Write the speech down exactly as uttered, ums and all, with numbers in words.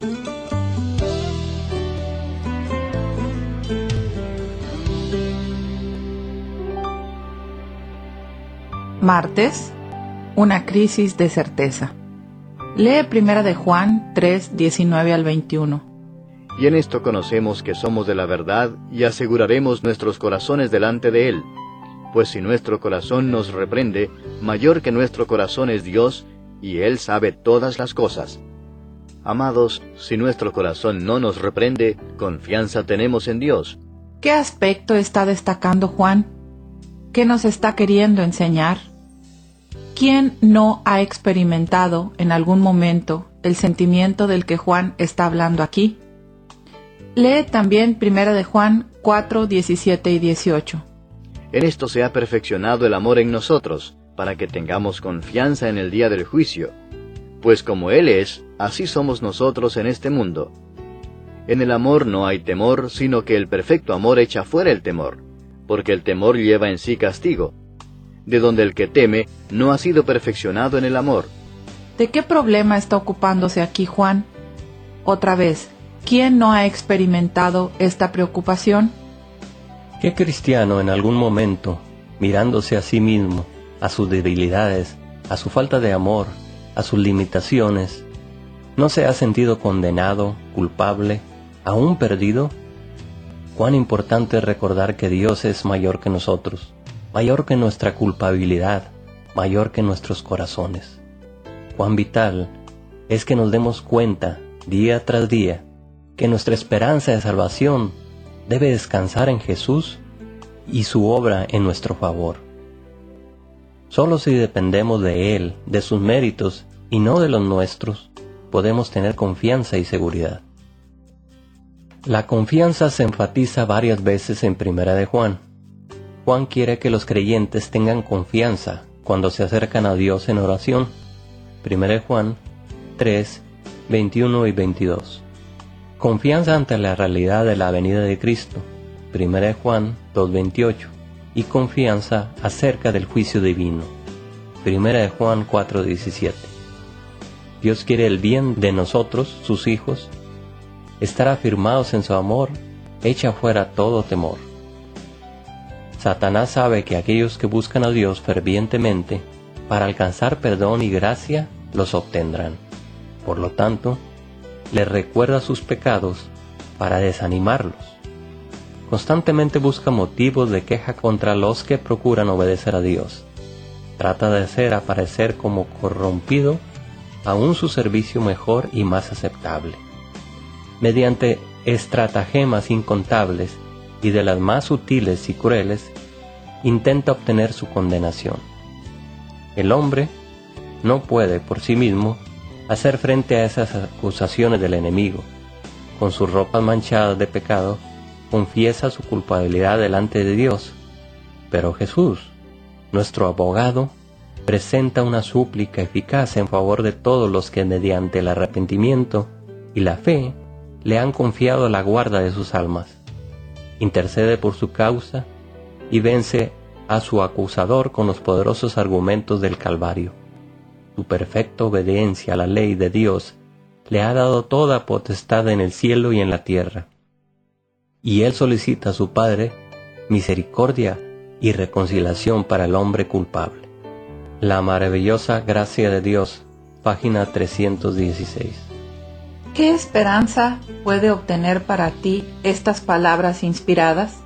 Martes, una crisis de certeza. Lee Primera de Juan tres, diecinueve al veintiuno. Y en esto conocemos que somos de la verdad y aseguraremos nuestros corazones delante de Él. Pues si nuestro corazón nos reprende, mayor que nuestro corazón es Dios, y Él sabe todas las cosas. Amados, si nuestro corazón no nos reprende, confianza tenemos en Dios. ¿Qué aspecto está destacando Juan? ¿Qué nos está queriendo enseñar? ¿Quién no ha experimentado en algún momento el sentimiento del que Juan está hablando aquí? Lee también Primera de Juan cuatro, diecisiete y dieciocho. En esto se ha perfeccionado el amor en nosotros, para que tengamos confianza en el día del juicio. Pues como Él es, así somos nosotros en este mundo. En el amor no hay temor, sino que el perfecto amor echa fuera el temor, porque el temor lleva en sí castigo, de donde el que teme no ha sido perfeccionado en el amor. ¿De qué problema está ocupándose aquí Juan? Otra vez, ¿quién no ha experimentado esta preocupación? ¿Qué cristiano en algún momento, mirándose a sí mismo, a sus debilidades, a su falta de amor, a sus limitaciones, no se ha sentido condenado, culpable, aún perdido? Cuán importante es recordar que Dios es mayor que nosotros, mayor que nuestra culpabilidad, mayor que nuestros corazones. Cuán vital es que nos demos cuenta, día tras día, que nuestra esperanza de salvación debe descansar en Jesús y su obra en nuestro favor. Solo si dependemos de Él, de sus méritos y no de los nuestros, podemos tener confianza y seguridad. La confianza se enfatiza varias veces en Primera de Juan. Juan quiere que los creyentes tengan confianza cuando se acercan a Dios en oración. Primera de Juan tres, veintiuno y veintidós. Confianza ante la realidad de la venida de Cristo. Primera de Juan dos, veintiocho. Y confianza acerca del juicio divino. Primera de Juan cuatro, diecisiete. Dios quiere el bien de nosotros, sus hijos. Estar afirmados en su amor echa fuera todo temor. Satanás sabe que aquellos que buscan a Dios fervientemente para alcanzar perdón y gracia los obtendrán. Por lo tanto, les recuerda sus pecados para desanimarlos. Constantemente busca motivos de queja contra los que procuran obedecer a Dios. Trata de hacer aparecer como corrompido aún su servicio mejor y más aceptable. Mediante estratagemas incontables y de las más sutiles y crueles, intenta obtener su condenación. El hombre no puede por sí mismo hacer frente a esas acusaciones del enemigo. Con sus ropas manchadas de pecado, confiesa su culpabilidad delante de Dios. Pero Jesús, nuestro abogado, presenta una súplica eficaz en favor de todos los que mediante el arrepentimiento y la fe le han confiado la guarda de sus almas. Intercede por su causa y vence a su acusador con los poderosos argumentos del Calvario. Su perfecta obediencia a la ley de Dios le ha dado toda potestad en el cielo y en la tierra. Y él solicita a su Padre misericordia y reconciliación para el hombre culpable. La maravillosa gracia de Dios, página trescientos dieciséis. ¿Qué esperanza puede obtener para ti estas palabras inspiradas?